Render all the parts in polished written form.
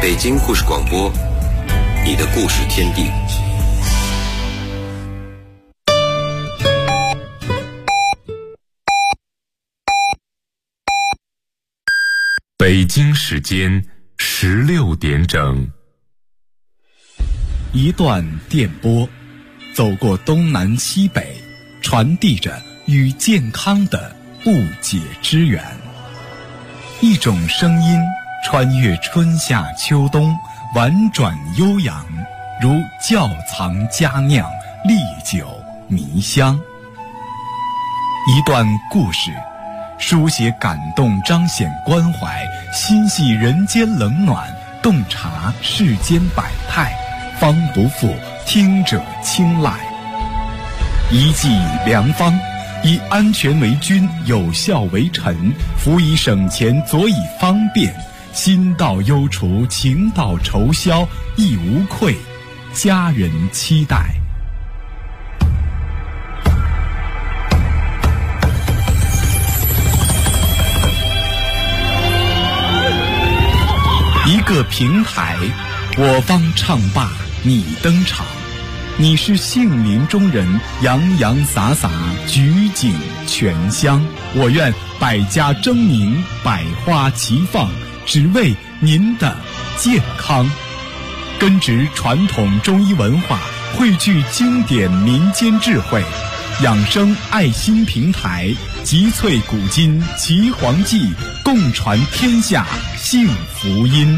北京故事广播，你的故事天地。 北京时间16点整。 一段电波，走过东南西北，传递着与健康的不解之缘。一种声音穿越春夏秋冬，婉转悠扬，如窖藏佳酿，历久弥香。一段故事，书写感动，彰显关怀，心系人间冷暖，洞察世间百态，方不负听者青睐。一剂良方，以安全为君，有效为臣，辅以省钱，佐以方便，心到忧除，情到愁消，亦无愧，家人期待。一个平台，我方唱罢你登场，你是杏林中人，洋洋洒洒，举景全香。我愿百家争鸣，百花齐放，只为您的健康。根植传统中医文化，汇聚经典民间智慧，养生爱心平台，集萃古今奇黄记，共传天下幸福音。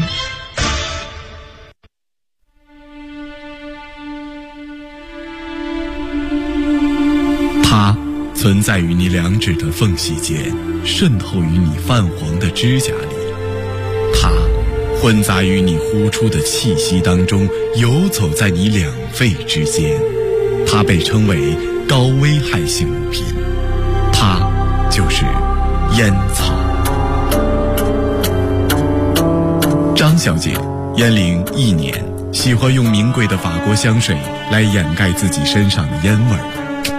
它存在于你两指的缝隙间，渗透于你泛黄的指甲里。它混杂于你呼出的气息当中，游走在你两肺之间。它被称为高危害性物品，它就是烟草。张小姐烟龄1年，喜欢用名贵的法国香水来掩盖自己身上的烟味儿。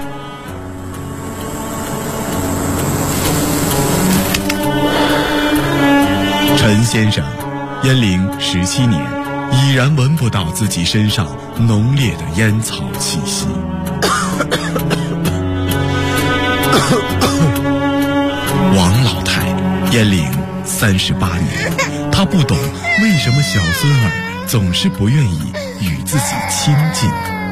陈先生烟龄17年，已然闻不到自己身上浓烈的烟草气息。王老太烟龄38年，她不懂为什么小孙儿总是不愿意与自己亲近。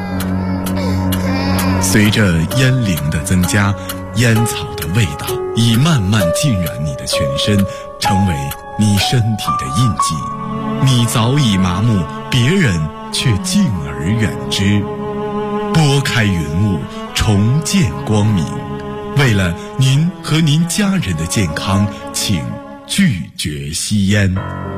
随着烟龄的增加，烟草的味道已慢慢浸染你的全身，成为你身体的印记。你早已麻木，别人却敬而远之。拨开云雾，重见光明。为了您和您家人的健康，请拒绝吸烟。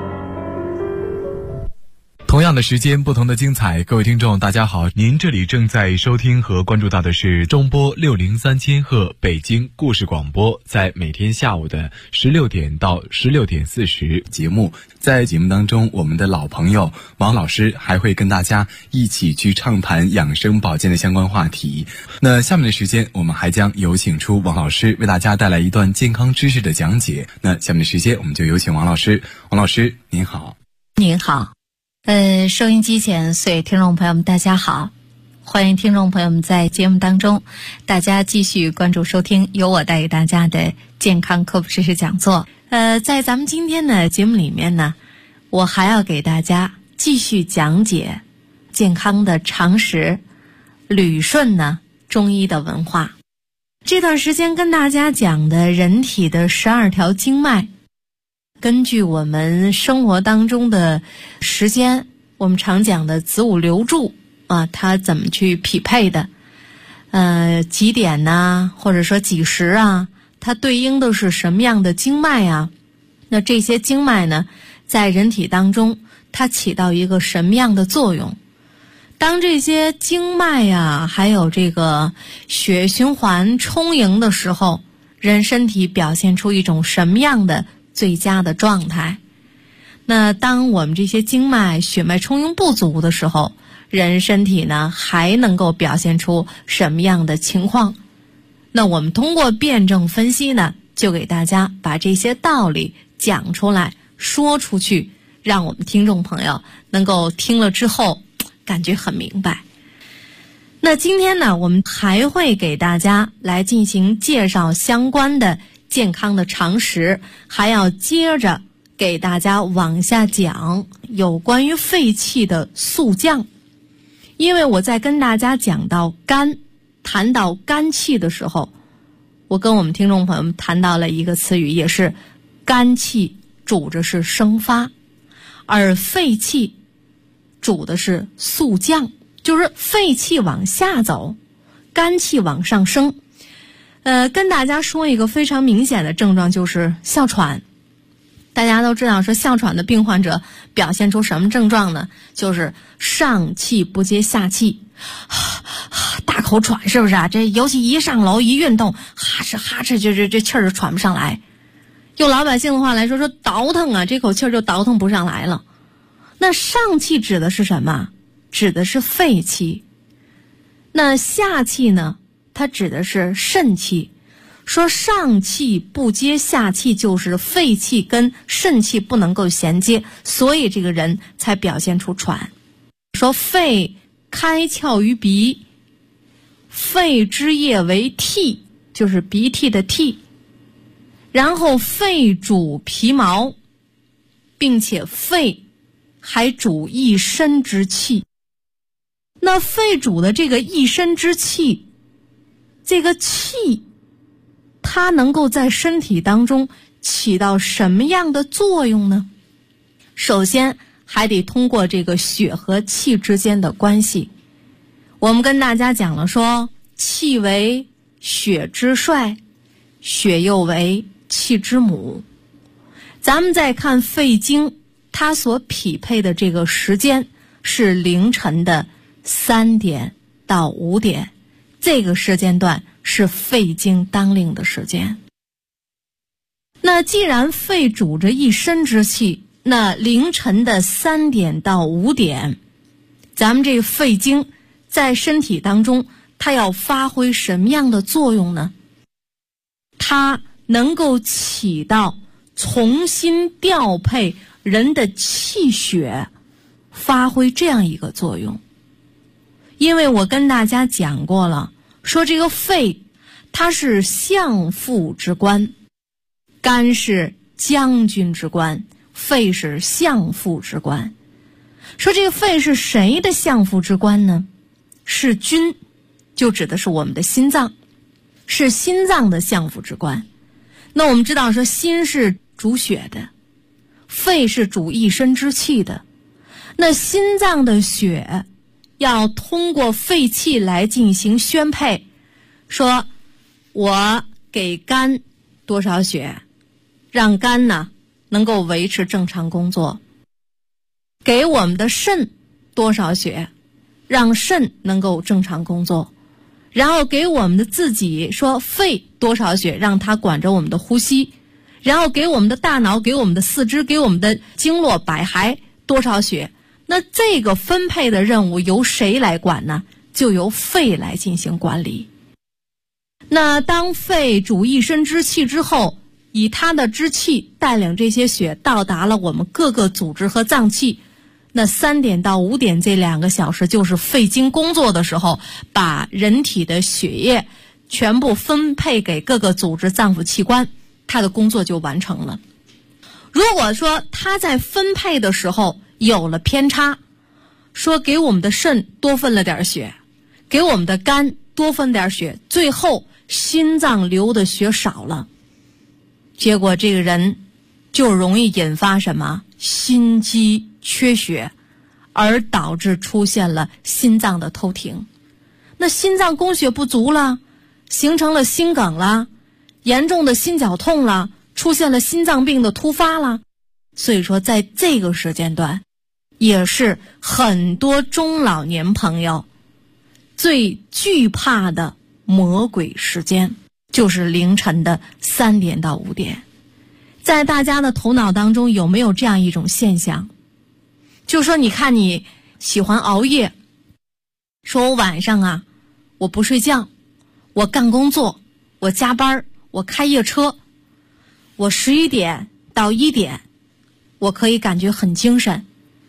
同样的时间，不同的精彩。各位听众大家好，您这里正在收听和关注到的是中波603千赫北京故事广播，在每天下午的16点到16点40节目。在节目当中，我们的老朋友王老师还会跟大家一起去畅谈养生保健的相关话题。那下面的时间，我们还将有请出王老师为大家带来一段健康知识的讲解。那下面的时间，我们就有请王老师。王老师您好。 您好。收音机前所有听众朋友们大家好，欢迎听众朋友们在节目当中大家继续关注收听由我带给大家的健康科普知识讲座。在咱们今天的节目里面呢，我还要给大家继续讲解健康的常识，捋顺呢中医的文化。这段时间跟大家讲的人体的12条经脉，根据我们生活当中的时间，我们常讲的子午流注啊，它怎么去匹配的？几点呢？或者说几时啊？它对应的是什么样的经脉啊？那这些经脉呢，在人体当中，它起到一个什么样的作用？当这些经脉呀，还有这个血循环充盈的时候，人身体表现出一种什么样的最佳的状态？那当我们这些经脉血脉充盈不足的时候，人身体呢还能够表现出什么样的情况？那我们通过辩证分析呢，就给大家把这些道理讲出来，说出去， 让我们听众朋友能够听了之后感觉很明白。那今天呢，我们还会给大家来进行介绍相关的健康的常识，还要接着给大家往下讲有关于肺气的速降。因为我在跟大家讲到肝，谈到肝气的时候，我跟我们听众朋友们谈到了一个词语，也是肝气主的是生发，而肺气主的是速降，就是肺气往下走，肝气往上升。跟大家说一个非常明显的症状，就是哮喘。大家都知道说哮喘的病患者表现出什么症状呢？就是上气不接下气，大口喘，是不是啊？这尤其一上楼一运动，哈哧哈哧，这气儿就喘不上来。用老百姓的话来说倒腾啊，这口气儿就倒腾不上来了。那上气指的是什么？指的是肺气。那下气呢？它指的是肾气。说上气不接下气，就是肺气跟肾气不能够衔接，所以这个人才表现出喘。说肺开窍于鼻，肺之液为涕，就是鼻涕的涕，然后肺主皮毛，并且肺还主一身之气。那肺主的这个一身之气，这个气它能够在身体当中起到什么样的作用呢？首先还得通过这个血和气之间的关系。我们跟大家讲了说，气为血之帅，血又为气之母。咱们再看肺经，它所匹配的这个时间是凌晨的3点到5点，这个时间段是肺经当令的时间。那既然肺主着一身之气，那凌晨的3点到5点，咱们这个肺经在身体当中，它要发挥什么样的作用呢？它能够起到重新调配人的气血，发挥这样一个作用。因为我跟大家讲过了，说这个肺它是相父之官，肝是将军之官，肺是相父之官。说这个肺是谁的相父之官呢？是君，就指的是我们的心脏，是心脏的相父之官。那我们知道说心是主血的，肺是主一身之气的，那心脏的血要通过肺气来进行宣配，说我给肝多少血，让肝呢能够维持正常工作，给我们的肾多少血，让肾能够正常工作，然后给我们的自己说肺多少血，让它管着我们的呼吸，然后给我们的大脑，给我们的四肢，给我们的经络百骸多少血。那这个分配的任务由谁来管呢？就由肺来进行管理。那当肺主一身之气之后，以它的之气带领这些血到达了我们各个组织和脏器，那3点到5点这2个小时就是肺经工作的时候，把人体的血液全部分配给各个组织脏腑器官，它的工作就完成了。如果说它在分配的时候有了偏差，说给我们的肾多分了点血，给我们的肝多分点血，最后心脏流的血少了，结果这个人就容易引发什么？心肌缺血，而导致出现了心脏的偷停。那心脏供血不足了，形成了心梗了，严重的心绞痛了，出现了心脏病的突发了。所以说在这个时间段，也是很多中老年朋友最惧怕的魔鬼时间，就是凌晨的3点到5点。在大家的头脑当中有没有这样一种现象？就说你看你喜欢熬夜，说我晚上啊，我不睡觉，我干工作，我加班，我开夜车，我11点到1点我可以感觉很精神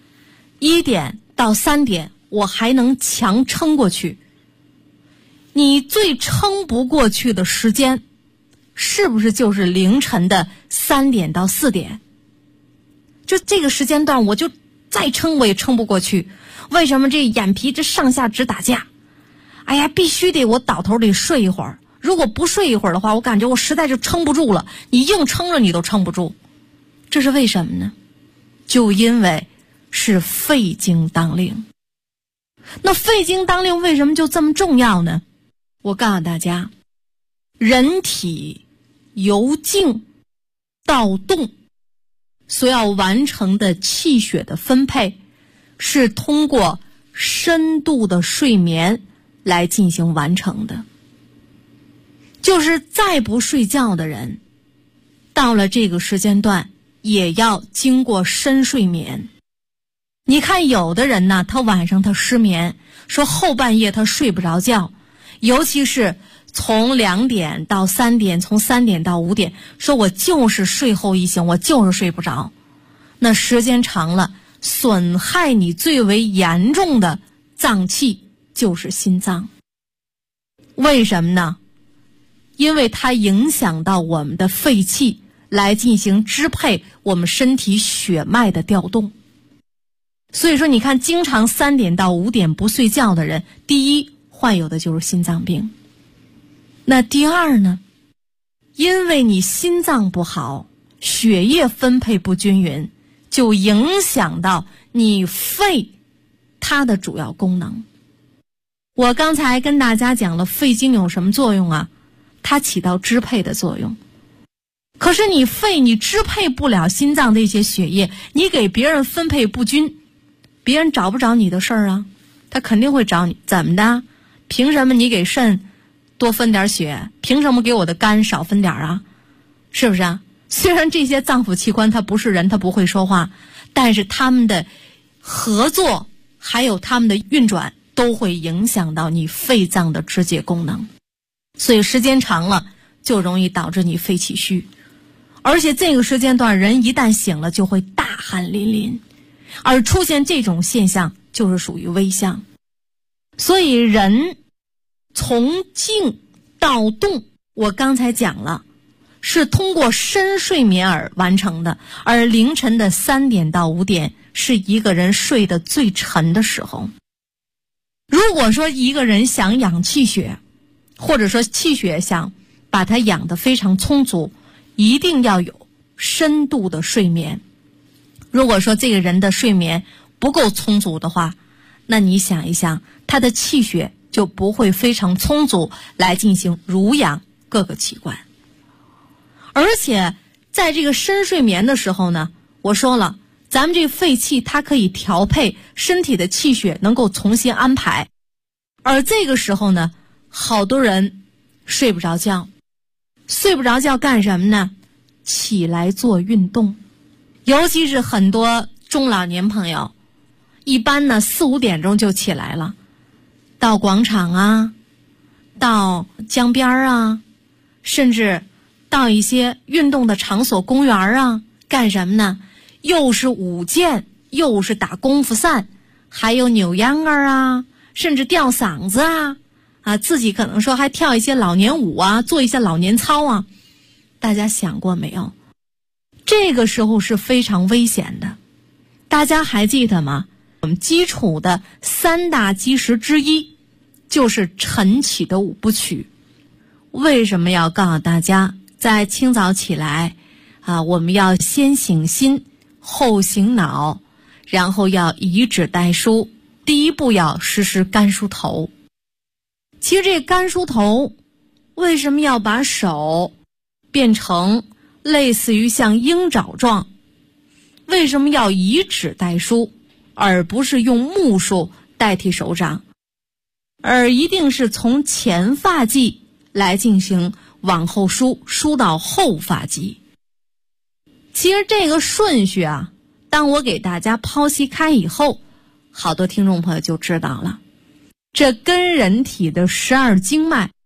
，1点到3点我还能强撑过去。你最撑不过去的时间是不是就是凌晨的3点到4点？就这个时间段我就再撑我也撑不过去。为什么？这眼皮这上下直打架，哎呀，必须得我倒头得睡一会儿，如果不睡一会儿的话，我感觉我实在就撑不住了，你硬撑着你都撑不住。这是为什么呢？就因为是肺经当令。那肺经当令为什么就这么重要呢？我告诉大家，人体由静到动所要完成的气血的分配，是通过深度的睡眠来进行完成的。就是再不睡觉的人，到了这个时间段也要经过深睡眠。你看有的人呢，他晚上他失眠，说后半夜他睡不着觉，尤其是从2点到3点，从3点到5点，说我就是睡后一醒，我就是睡不着。那时间长了，损害你最为严重的脏器就是心脏。为什么呢？因为它影响到我们的肺气，来进行支配我们身体血脉的调动。所以说你看，经常3点到5点不睡觉的人，第一患有的就是心脏病。那第二呢，因为你心脏不好，血液分配不均匀，就影响到你肺它的主要功能。我刚才跟大家讲了肺经有什么作用啊？它起到支配的作用。可是你肺你支配不了心脏的一些血液，你给别人分配不均，别人找不着你的事儿啊，他肯定会找你。怎么的？凭什么你给肾多分点血？凭什么给我的肝少分点啊？是不是啊？虽然这些脏腑器官它不是人，它不会说话，但是他们的合作还有他们的运转都会影响到你肺脏的肢解功能，所以时间长了就容易导致你肺气虚。而且这个时间段人一旦醒了就会大汗淋漓，而出现这种现象就是属于危象。所以人从静到动，我刚才讲了，是通过深睡眠而完成的，而凌晨的3点到5点是一个人睡得最沉的时候。如果说一个人想养气血，或者说气血想把它养得非常充足，一定要有深度的睡眠。如果说这个人的睡眠不够充足的话，那你想一想，他的气血就不会非常充足来进行濡养各个器官。而且在这个深睡眠的时候呢，我说了，咱们这个肺气它可以调配身体的气血，能够重新安排。而这个时候呢，好多人睡不着觉，睡不着觉干什么呢？起来做运动。尤其是很多中老年朋友，一般呢4、5点钟就起来了，到广场啊，到江边啊，甚至到一些运动的场所公园啊，干什么呢？又是舞剑，又是打功夫散，还有扭秧歌啊，甚至吊嗓子啊，自己可能说还跳一些老年舞啊，做一些老年操啊。大家想过没有？这个时候是非常危险的。大家还记得吗？我们基础的3大基石之一就是晨起的5部曲。为什么要告诉大家在清早起来我们要先醒心后醒脑，然后要以指代梳，第一步要实施干梳头。其实这干梳头为什么要把手变成类似于像鹰爪状？为什么要以指代梳，而不是用木梳代替手掌，而一定是从前发际来进行往后梳，梳到后发际？其实这个顺序当我给大家剖析开以后，好多听众朋友就知道了。这跟人体的12经脉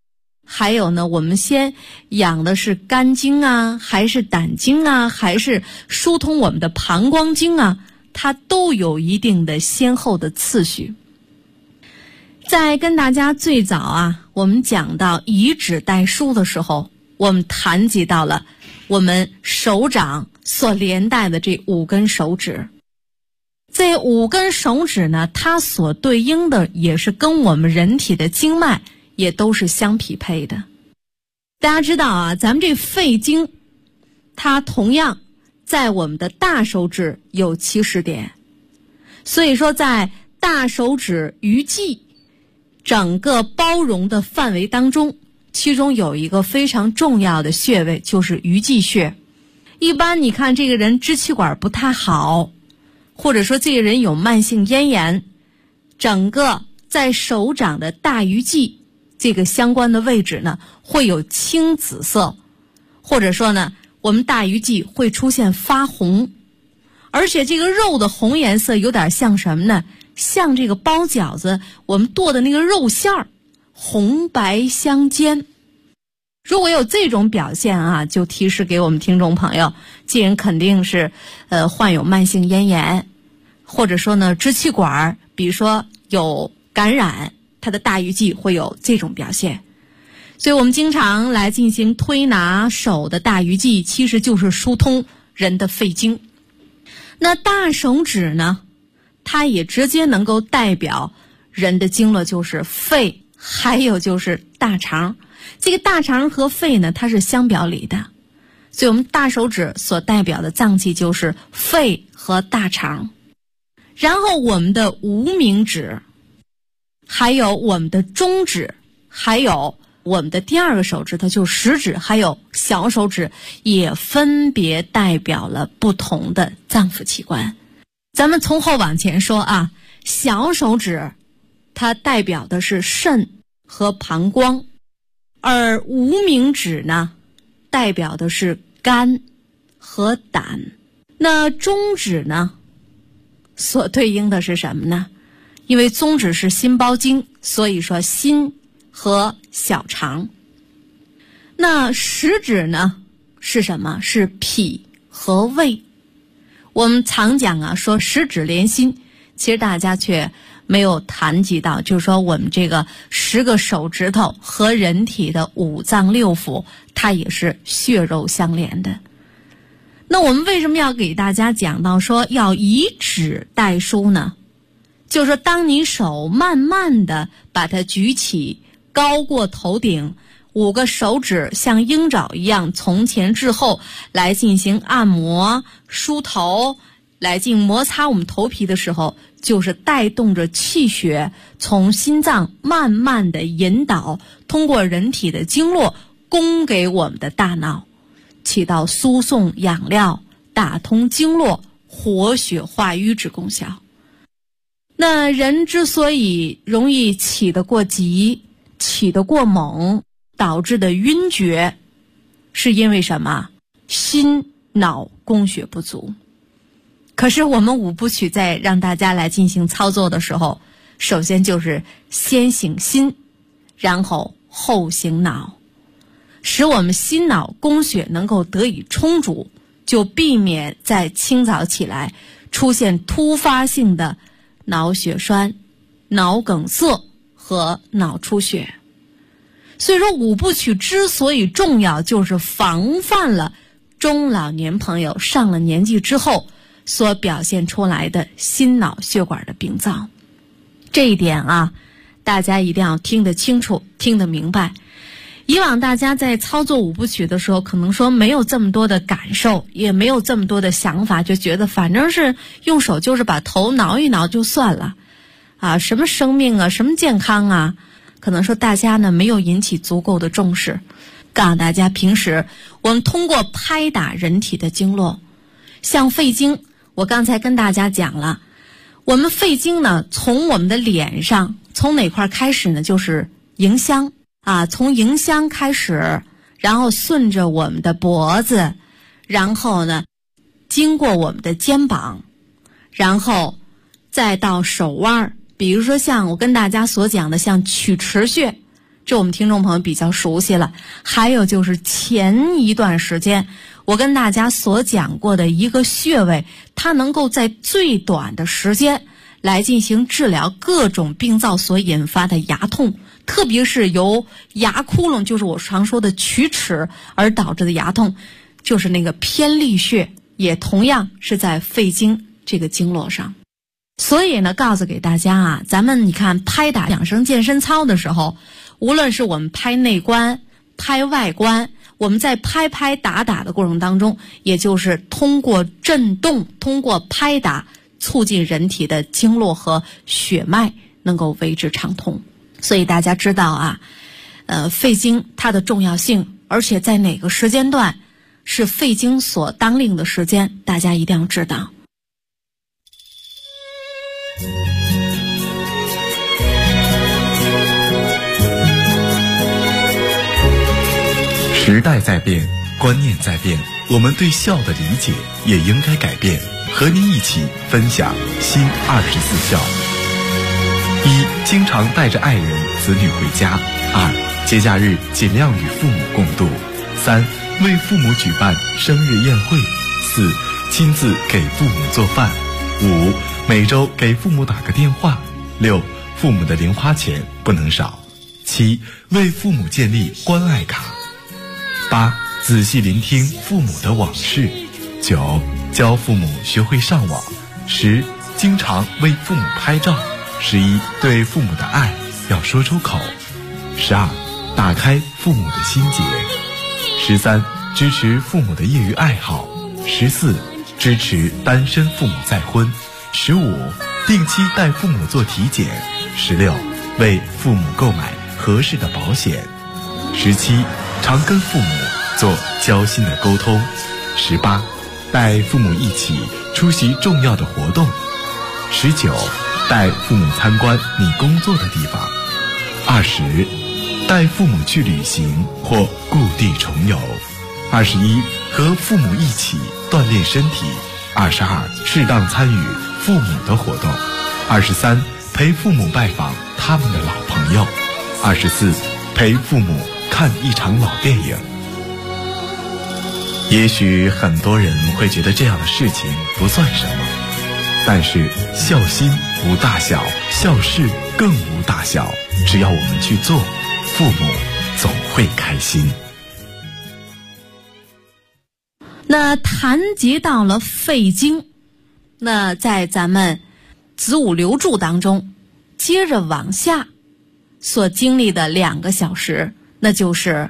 还有呢，我们先养的是肝经啊，还是胆经啊，还是疏通我们的膀胱经啊，它都有一定的先后的次序。在跟大家最早啊，我们讲到以指代书的时候，我们谈及到了我们手掌所连带的这5根手指。这5根手指呢，它所对应的也是跟我们人体的经脉也都是相匹配的。大家知道啊，咱们这肺经它同样在我们的大手指有起始点，所以说在大手指鱼际整个包容的范围当中，其中有一个非常重要的穴位，就是鱼际穴。一般你看这个人支气管不太好，或者说这个人有慢性咽炎，整个在手掌的大鱼际这个相关的位置呢，会有青紫色，或者说呢，我们大鱼际会出现发红，而且这个肉的红颜色有点像什么呢？像这个包饺子我们剁的那个肉馅儿，红白相间。如果有这种表现啊，就提示给我们听众朋友，这人肯定是患有慢性咽炎，或者说呢支气管比如说有感染，它的大鱼际会有这种表现。所以我们经常来进行推拿手的大鱼际，其实就是疏通人的肺经。那大手指呢，它也直接能够代表人的经络，就是肺，还有就是大肠。这个大肠和肺呢，它是相表里的，所以我们大手指所代表的脏器就是肺和大肠。然后我们的无名指，还有我们的中指，还有我们的第2个手指头就是食指，还有小手指，也分别代表了不同的脏腑器官。咱们从后往前说啊，小手指它代表的是肾和膀胱，而无名指呢，代表的是肝和胆。那中指呢，所对应的是什么呢？因为中指是心包经，所以说心和小肠。那食指呢是什么？是脾和胃。我们常讲啊，说食指连心，其实大家却没有谈及到，就是说我们这个10个手指头和人体的5脏6腑，它也是血肉相连的。那我们为什么要给大家讲到说要以指代书呢？就是说当你手慢慢的把它举起，高过头顶，5个手指像鹰爪一样从前至后来进行按摩梳头，来进行摩擦我们头皮的时候，就是带动着气血从心脏慢慢的引导，通过人体的经络供给我们的大脑，起到输送养料、打通经络、活血化瘀之功效。那人之所以容易起得过急，起得过猛，导致的晕厥，是因为什么？心脑供血不足。可是我们5部曲在让大家来进行操作的时候，首先就是先行心，然后后行脑，使我们心脑供血能够得以充足，就避免在清早起来出现突发性的脑血栓、脑梗塞和脑出血。所以说5部曲之所以重要，就是防范了中老年朋友上了年纪之后所表现出来的心脑血管的病灶。这一点啊，大家一定要听得清楚，听得明白。以往大家在操作5部曲的时候，可能说没有这么多的感受，也没有这么多的想法，就觉得反正是用手就是把头挠一挠就算了啊，什么生命啊，什么健康啊，可能说大家呢没有引起足够的重视。告诉大家，平时我们通过拍打人体的经络，像肺经，我刚才跟大家讲了，我们肺经呢，从我们的脸上，从哪块开始呢？就是迎香啊，从迎香开始，然后顺着我们的脖子，然后呢，经过我们的肩膀，然后再到手腕，比如说像我跟大家所讲的，像曲池穴， 这我们听众朋友比较熟悉了。还有就是前一段时间我跟大家所讲过的一个穴位，它能够在最短的时间来进行治疗各种病灶所引发的牙痛，特别是由牙窟窿，就是我常说的龋齿而导致的牙痛，就是那个偏历穴，也同样是在肺经这个经络上。所以呢，告诉给大家啊，咱们你看拍打养生健身操的时候，无论是我们拍内关、拍外关，我们在拍拍打打的过程当中，也就是通过震动、通过拍打，促进人体的经络和血脉能够为之畅通。所以大家知道啊，肺经它的重要性，而且在哪个时间段是肺经所当令的时间，大家一定要知道。 时代在变，观念在变，我们对孝的理解也应该改变。和您一起分享新24孝。一、经常带着爱人、子女回家。2、节假日尽量与父母共度。3、为父母举办生日宴会。4、亲自给父母做饭。5、每周给父母打个电话。6、父母的零花钱不能少。7、为父母建立关爱卡。8、仔细聆听父母的往事。9、教父母学会上网。10、经常为父母拍照。11、对父母的爱要说出口。12、打开父母的心结。13、支持父母的业余爱好。14、支持单身父母再婚。15、定期带父母做体检。16、为父母购买合适的保险。17、常跟父母做交心的沟通。18、带父母一起出席重要的活动。19、带父母参观你工作的地方。20、带父母去旅行或故地重游。21、和父母一起锻炼身体。22、适当参与父母的活动。23、陪父母拜访他们的老朋友。24、陪父母看一场老电影。也许很多人会觉得这样的事情不算什么，但是孝心无大小，孝事更无大小，只要我们去做，父母总会开心。 那谈及到了肺经，那在咱们子午流注当中，接着往下所经历的2个小时，那就是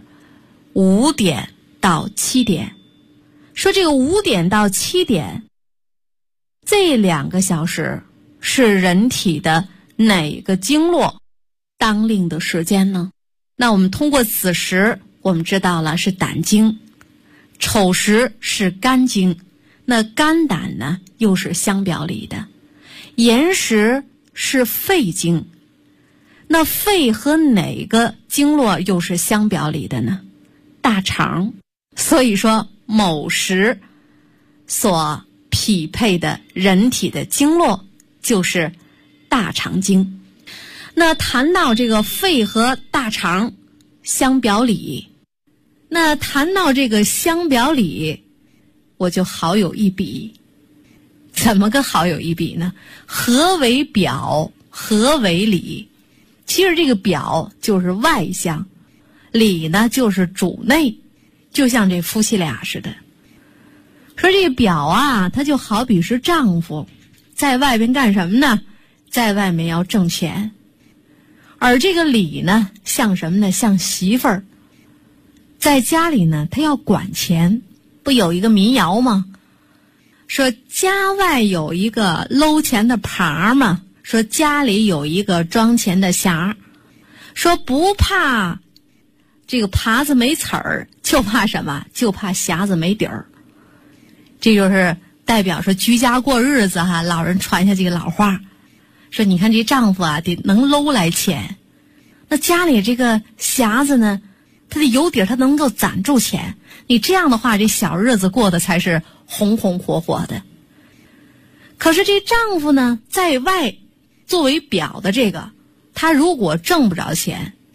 5点到7点。说这个5点到7点这2个小时是人体的哪个经络当令的时间呢？那我们通过子时我们知道了是胆经，丑时是肝经，那肝胆呢又是相表里的，寅时是肺经，那肺和哪个经络又是相表里的呢？大肠。所以说某时所匹配的人体的经络就是大肠经。那谈到这个肺和大肠相表里，那谈到这个相表里，我就好有一比。怎么个好有一比呢？何为表，何为里？其实这个表就是外向，里呢就是主内，就像这夫妻俩似的。说这个表啊，它就好比是丈夫在外边干什么呢？在外面要挣钱。而这个里呢，像什么呢？像媳妇儿在家里呢，她要管钱。不有一个民谣吗？说家外有一个搂钱的耙嘛，说家里有一个装钱的匣，说不怕这个耙子没齿儿，就怕什么？就怕匣子没底儿。这就是代表说居家过日子哈，老人传下这个老话，说你看这丈夫啊得能搂来钱，那家里这个匣子呢，它得有底儿，它能够攒住钱。你这样的话，这小日子过得才是红红火火的。可是这丈夫呢，在外作为表的这个，他如果挣不着钱，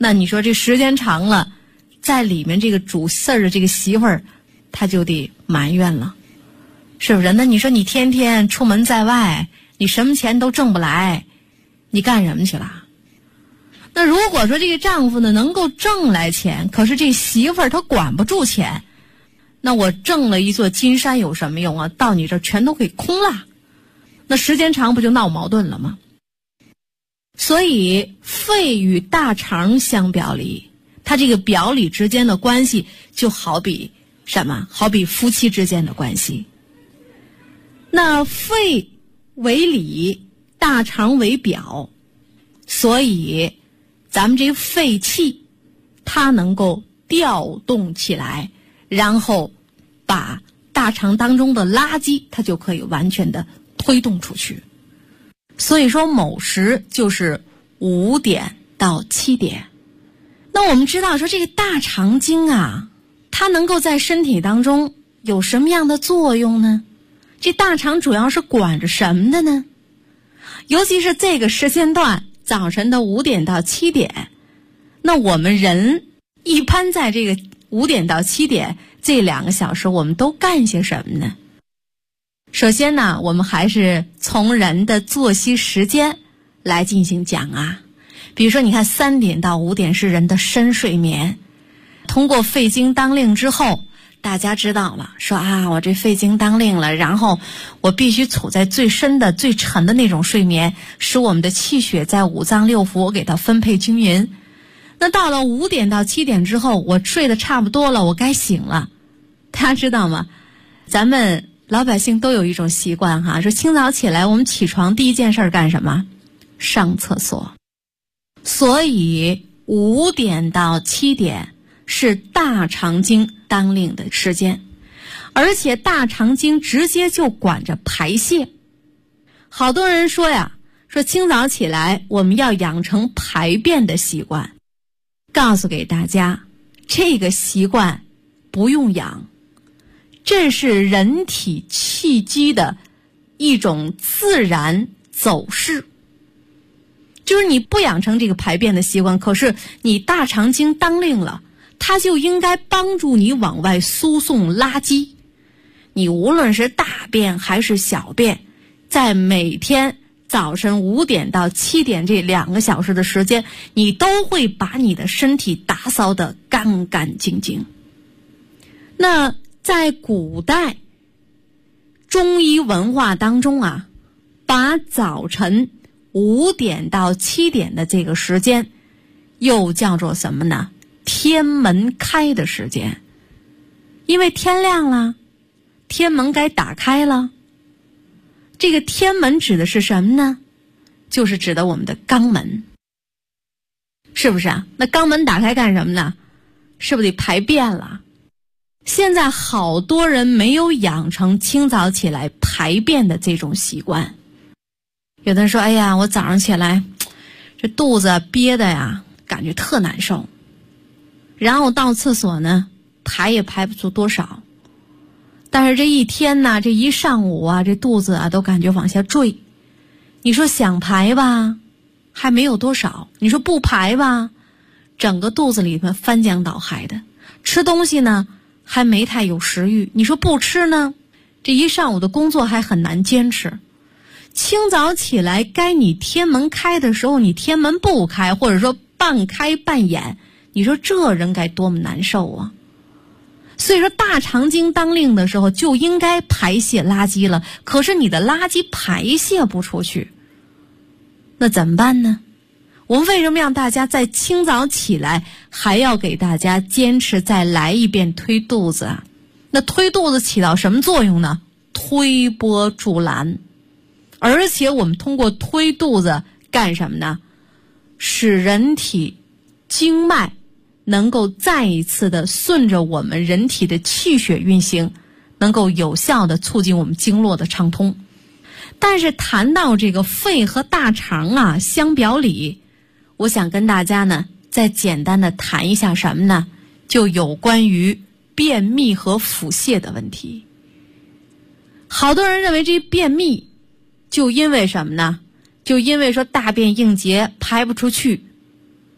那你说这时间长了，在里面这个主事儿的这个媳妇儿，她就得埋怨了，是不是？那你说你天天出门在外，你什么钱都挣不来，你干什么去了？那如果说这个丈夫呢能够挣来钱，可是这媳妇儿她管不住钱，那我挣了一座金山有什么用啊？到你这全都给空了，那时间长不就闹矛盾了吗？所以肺与大肠相表里，它这个表里之间的关系就好比什么？好比夫妻之间的关系。那肺为里，大肠为表，所以咱们这个肺气它能够调动起来，然后把大肠当中的垃圾它就可以完全的推动出去。所以说卯时就是5点到7点。那我们知道说这个大肠经啊，它能够在身体当中有什么样的作用呢？这大肠主要是管着什么的呢？尤其是这个时间段，早晨的5点到7点，那我们人一般在这个5点到7点这2个小时，我们都干些什么呢？首先呢，我们还是从人的作息时间来进行讲啊。比如说你看3点到5点是人的深睡眠，通过肺经当令之后，大家知道了，说啊，我这肺经当令了，然后我必须处在最深的最沉的那种睡眠，使我们的气血在5脏6腑我给它分配均匀。那到了5点到7点之后，我睡得差不多了，我该醒了。大家知道吗？咱们老百姓都有一种习惯哈，说清早起来我们起床第一件事干什么？上厕所。所以5点到7点是大肠经当令的时间，而且大肠经直接就管着排泄。好多人说呀，说清早起来我们要养成排便的习惯。告诉给大家，这个习惯不用养，这是人体气机的一种自然走势。就是你不养成这个排便的习惯，可是你大肠经当令了，它就应该帮助你往外输送垃圾。你无论是大便还是小便，在每天早晨5点到7点这2个小时的时间，你都会把你的身体打扫得干干净净。那在古代中医文化当中啊，把早晨5点到7点的这个时间又叫做什么呢？天门开的时间。因为天亮了，天门该打开了。这个天门指的是什么呢？就是指的我们的肛门，是不是啊？那肛门打开干什么呢？是不是得排便了？现在好多人没有养成清早起来排便的这种习惯。有的人说，哎呀，我早上起来这肚子憋的呀，感觉特难受，然后到厕所呢排也排不出多少，但是这一天呢，这一上午啊，这肚子啊都感觉往下坠。你说想排吧，还没有多少；你说不排吧，整个肚子里面翻江倒海的。吃东西呢，还没太有食欲。你说不吃呢，这一上午的工作还很难坚持。清早起来该你天门开的时候，你天门不开，或者说半开半掩，你说这人该多么难受啊！所以说大肠经当令的时候就应该排泄垃圾了，可是你的垃圾排泄不出去，那怎么办呢？我们为什么让大家在清早起来还要给大家坚持再来一遍推肚子啊？那推肚子起到什么作用呢？推波助澜。而且我们通过推肚子干什么呢？使人体经脉能够再一次的顺着我们人体的气血运行，能够有效的促进我们经络的畅通。但是谈到这个肺和大肠啊相表里，我想跟大家呢再简单的谈一下什么呢？就有关于便秘和腹泻的问题。好多人认为这便秘就因为什么呢？就因为说大便硬结排不出去。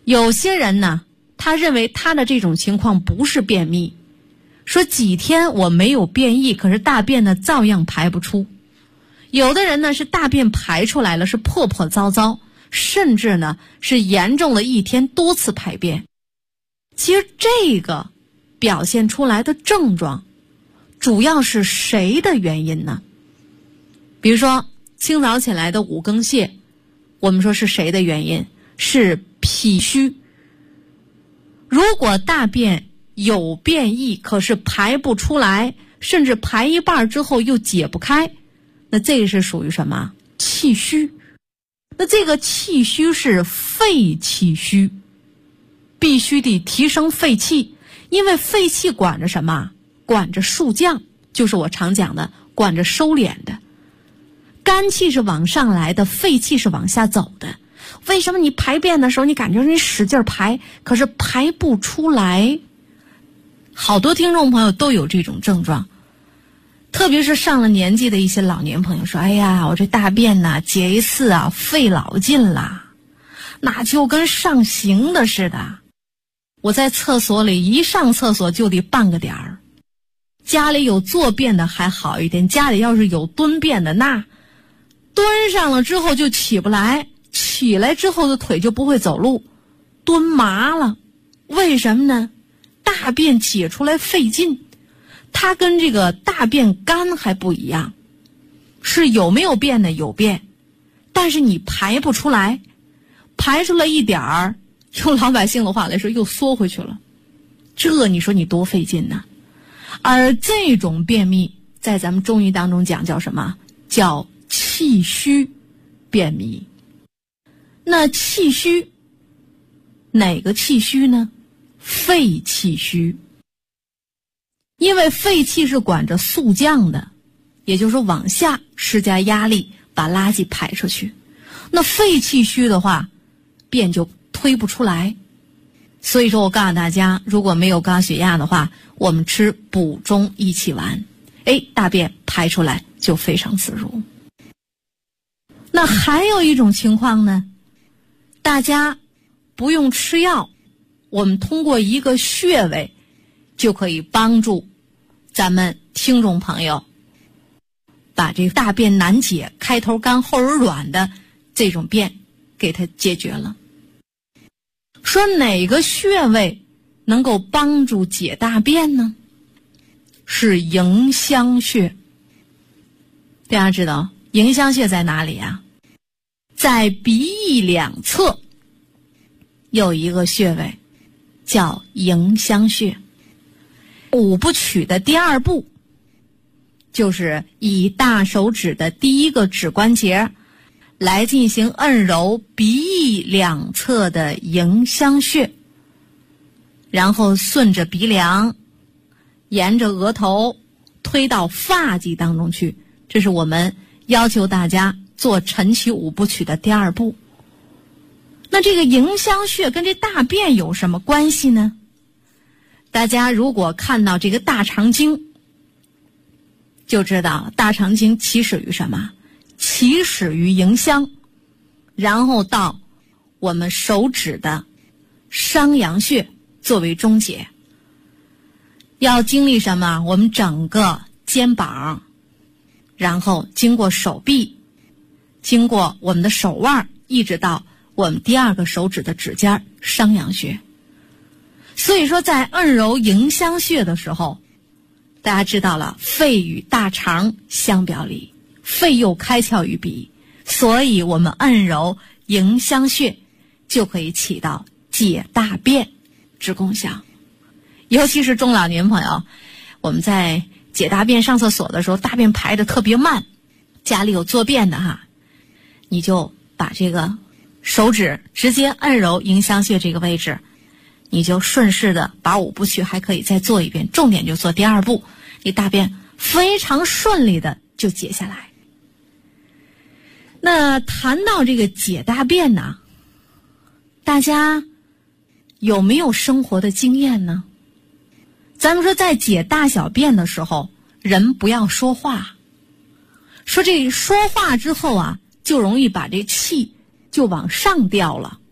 有些人呢，他认为他的这种情况不是便秘，说几天我没有便意，可是大便呢照样排不出。有的人呢是大便排出来了，是破破糟糟，甚至呢是严重了一天多次排便。其实这个表现出来的症状主要是谁的原因呢？比如说清早起来的五更泻，我们说是谁的原因？是脾虚。如果大便有便意，可是排不出来，甚至排一半之后又解不开，那这个是属于什么？气虚。那这个气虚是肺气虚，必须得提升肺气，因为肺气管着什么？管着肃降，就是我常讲的管着收敛的。肝气是往上来的，肺气是往下走的。为什么你排便的时候你感觉你使劲排，可是排不出来？好多听众朋友都有这种症状，特别是上了年纪的一些老年朋友说，哎呀，我这大便呐解一次啊费老劲了，那就跟上刑的似的。我在厕所里一上厕所就得半个点儿，家里有坐便的还好一点，家里要是有蹲便的，那蹲上了之后就起不来，起来之后的腿就不会走路，蹲麻了。为什么呢？大便解出来费劲，它跟这个大便干还不一样，是有没有便呢？有便，但是你排不出来，排出来一点儿，用老百姓的话来说又缩回去了，这你说你多费劲呢？而这种便秘在咱们中医当中讲叫什么？叫气虚便秘。那气虚哪个气虚呢？肺气虚。因为肺气是管着肃降的，也就是说往下施加压力把垃圾排出去。那肺气虚的话，便就推不出来。所以说我告诉大家，如果没有高血压的话，我们吃补中益气丸，大便排出来就非常自如。那还有一种情况呢，大家不用吃药，我们通过一个穴位就可以帮助咱们听众朋友把这大便难解、开头干后而软的这种便给它解决了。说哪个穴位能够帮助解大便呢？是迎香穴。大家知道迎香穴在哪里啊？在鼻翼两侧有一个穴位叫迎香穴。五部曲的第二步就是以大手指的第一个指关节来进行按揉鼻翼两侧的迎香穴，然后顺着鼻梁沿着额头推到发际当中去，这是我们要求大家做晨起五部曲的第二步。那这个迎香穴跟这大便有什么关系呢？大家如果看到这个大肠经，就知道大肠经起始于什么？起始于迎香，然后到我们手指的商阳穴作为终结。要经历什么？我们整个肩膀，然后经过手臂，经过我们的手腕，一直到我们第二个手指的指尖商阳穴。所以说在按揉迎香穴的时候，大家知道了肺与大肠相表里，肺又开窍于鼻，所以我们按揉迎香穴就可以起到解大便之功效。尤其是中老年朋友，我们在解大便上厕所的时候，大便排得特别慢，家里有坐便的哈，你就把这个手指直接按揉迎香穴这个位置，你就顺势的把五部曲还可以再做一遍，重点就做第二步，你大便非常顺利的就解下来。那谈到这个解大便呢，大家有没有生活的经验呢？咱们说在解大小便的时候，人不要说话，说这说话之后啊，就容易把这气就往上掉了，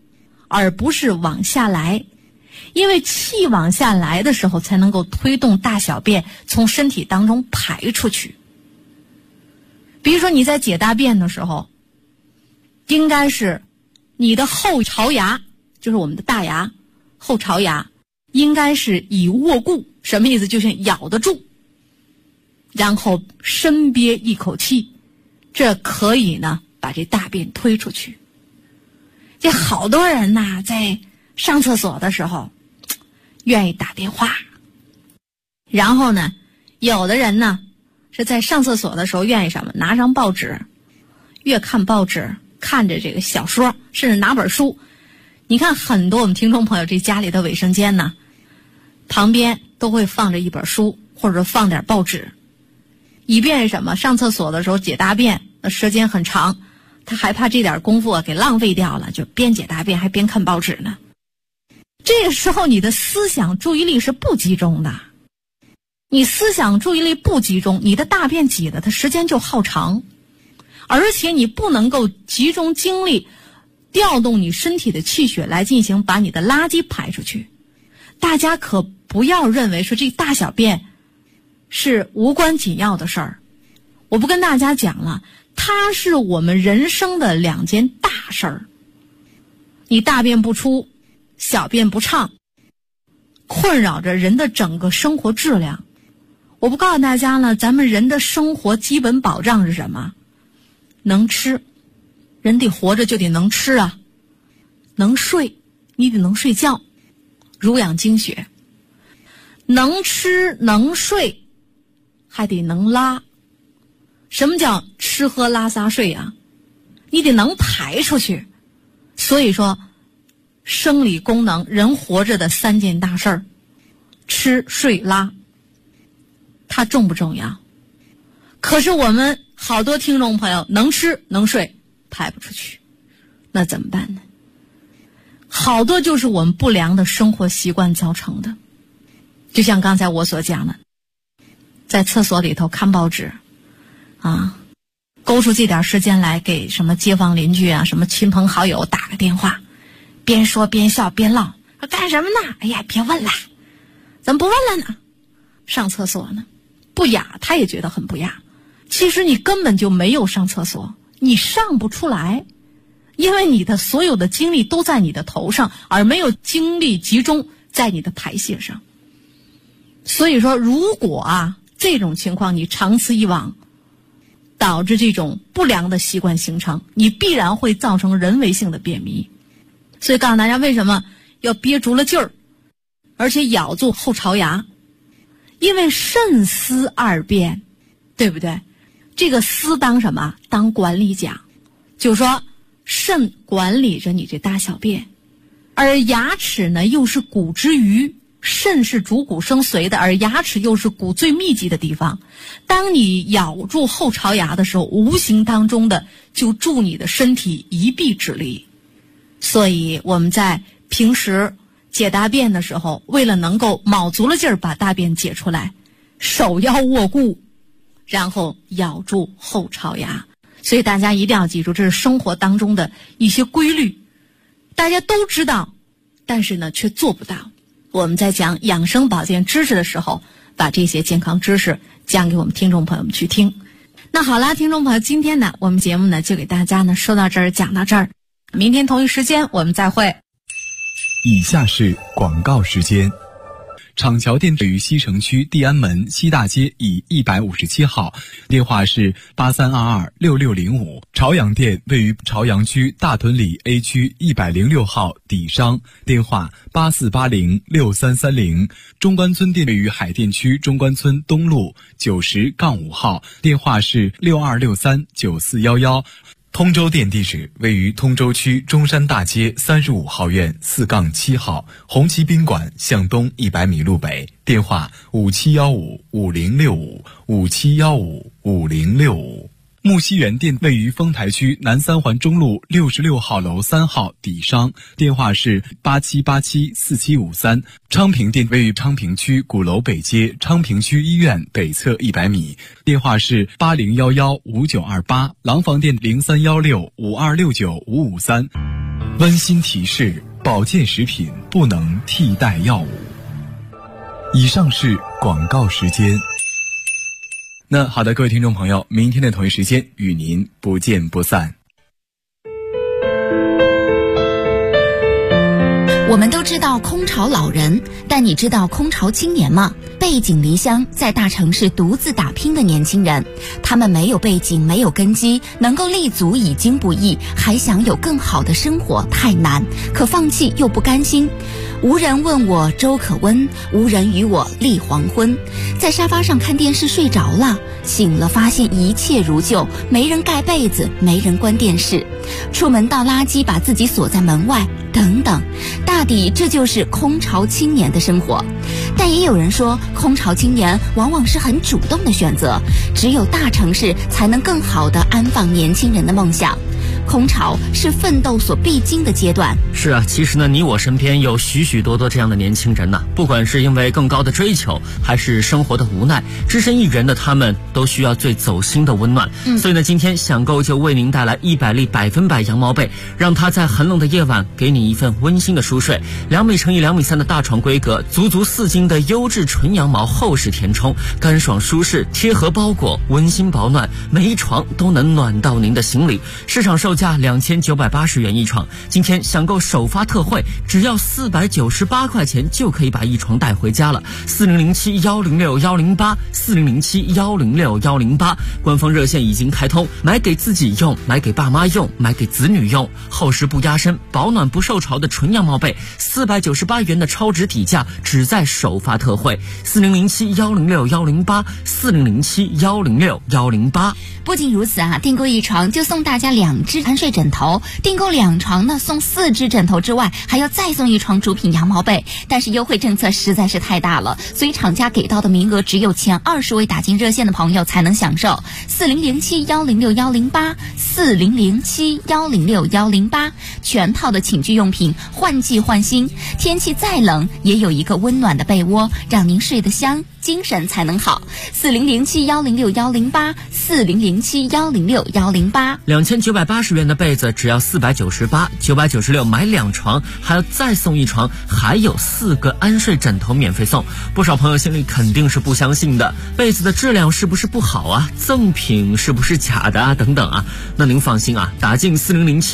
而不是往下来。因为气往下来的时候，才能够推动大小便从身体当中排出去。比如说你在解大便的时候，应该是你的后槽牙，就是我们的大牙，后槽牙应该是以握固，什么意思？就是咬得住，然后深憋一口气，这可以呢把这大便推出去。这好多人呐，在上厕所的时候愿意打电话，然后呢有的人呢是在上厕所的时候愿意什么？拿上报纸，越看报纸，看着这个小说，甚至拿本书。你看很多我们听众朋友这家里的卫生间呢，旁边都会放着一本书，或者放点报纸，以便什么？上厕所的时候解大便，时间很长，他还怕这点功夫给浪费掉了，就边解大便还边看报纸呢。这个时候你的思想注意力是不集中的，你思想注意力不集中，你的大便挤的它时间就耗长，而且你不能够集中精力调动你身体的气血来进行把你的垃圾排出去。大家可不要认为说这大小便是无关紧要的事儿，我不跟大家讲了，它是我们人生的两件大事儿。你大便不出，小便不畅，困扰着人的整个生活质量。我不告诉大家了，咱们人的生活基本保障是什么？能吃，人得活着就得能吃啊，能睡，你得能睡觉，濡养精血，能吃能睡，还得能拉。什么叫吃喝拉撒睡啊？你得能排出去。所以说生理功能，人活着的三件大事儿，吃睡拉，它重不重要？可是我们好多听众朋友能吃能睡，排不出去，那怎么办呢？好多就是我们不良的生活习惯造成的。就像刚才我所讲的，在厕所里头看报纸啊，勾出这点时间来给什么街坊邻居啊，什么亲朋好友打个电话，边说边笑边唠，说干什么呢？哎呀，别问了，怎么不问了呢？上厕所呢，不雅，他也觉得很不雅。其实你根本就没有上厕所，你上不出来，因为你的所有的精力都在你的头上，而没有精力集中在你的排泄上。所以说如果这种情况你长此以往，导致这种不良的习惯形成，你必然会造成人为性的便秘。所以告诉大家为什么要憋足了劲儿，而且咬住后槽牙，因为慎思二便，对不对？这个思当什么？当管理讲，就是说肾管理着你这大小便，而牙齿呢又是骨之余，肾是主骨生髓的，而牙齿又是骨最密集的地方。当你咬住后槽牙的时候，无形当中的就助你的身体一臂之力。所以我们在平时解大便的时候，为了能够卯足了劲儿把大便解出来，手要握固，然后咬住后槽牙。所以大家一定要记住，这是生活当中的一些规律，大家都知道，但是呢却做不到。我们在讲养生保健知识的时候，把这些健康知识讲给我们听众朋友们去听。那好啦，听众朋友，今天呢我们节目呢就给大家呢说到这儿，讲到这儿，明天同一时间我们再会。 以下是广告时间。厂桥店位于西城区地安门西大街以157号，电话是83226605。朝阳店位于朝阳区大屯里 A 区106号底商，电话84806330。中关村店位于海淀区中关村东路90-5号，电话是62639411。通州店地址位于通州区中山大街35号院4-7号，红旗宾馆向东100米路北，电话57155065，57155065。木樨园店位于丰台区南三环中路66号楼3号底商，电话是87874753。昌平店位于昌平区鼓楼北街昌平区医院北侧100米，电话是80115928。廊坊店031652695553。温馨提示： 保健食品不能替代药物。以上是广告时间。那好的，各位听众朋友，明天的同一时间与您不见不散。 我们都知道空巢老人，但你知道空巢青年吗？背井离乡，在大城市独自打拼的年轻人，他们没有背景，没有根基，能够立足已经不易，还想有更好的生活太难，可放弃又不甘心。无人问我粥可温，无人与我立黄昏。在沙发上看电视睡着了，醒了发现一切如旧，没人盖被子，没人关电视。出门倒垃圾，把自己锁在门外，等等。大抵这就是空巢青年的生活。但也有人说，空巢青年往往是很主动的选择，只有大城市才能更好地安放年轻人的梦想。空巢是奋斗所必经的阶段。 是啊，其实呢，你我身边有许许多多这样的年轻人呢，不管是因为更高的追求，还是生活的无奈，只身一人的他们都需要最走心的温暖。所以呢，今天享购就为您带来100粒100%羊毛被，让它在寒冷的夜晚给你一份温馨的舒睡。2米乘以2米3的大床规格，足4斤的优质纯羊毛，厚实填充，干爽舒适，贴合包裹，温馨保暖，每一床都能暖到您的心里。市场售价2980元一床，今天享购首发特惠，只要498块钱就可以把一床带回家了。4007106108，4007106108，官方热线已经开通，买给自己用，买给爸妈用，买给子女用，厚实不压身，保暖不受潮的纯羊毛被，498元的超值底价，只在首发特惠。4007106108，4007106108。 不仅如此啊，订购一床就送大家2只安睡枕头，订购2床呢送4只枕头之外，还要再送一床主品羊毛被。但是优惠政策实在是太大了，所以厂家给到的名额只有前20位打进热线的朋友才能享受。4007106108，4007106108，全套的寝具用品，换季换新，天气再冷也有一个温暖的被窝，让您睡得香，精神才能好。4007106108，4007106108，2980 元的被子只要498，996买2床，还要再送一床，还有4个安睡枕头免费送。不少朋友心里肯定是不相信的，被子的质量是不是不好啊？赠品是不是假的啊？等等啊。那您放心啊，打进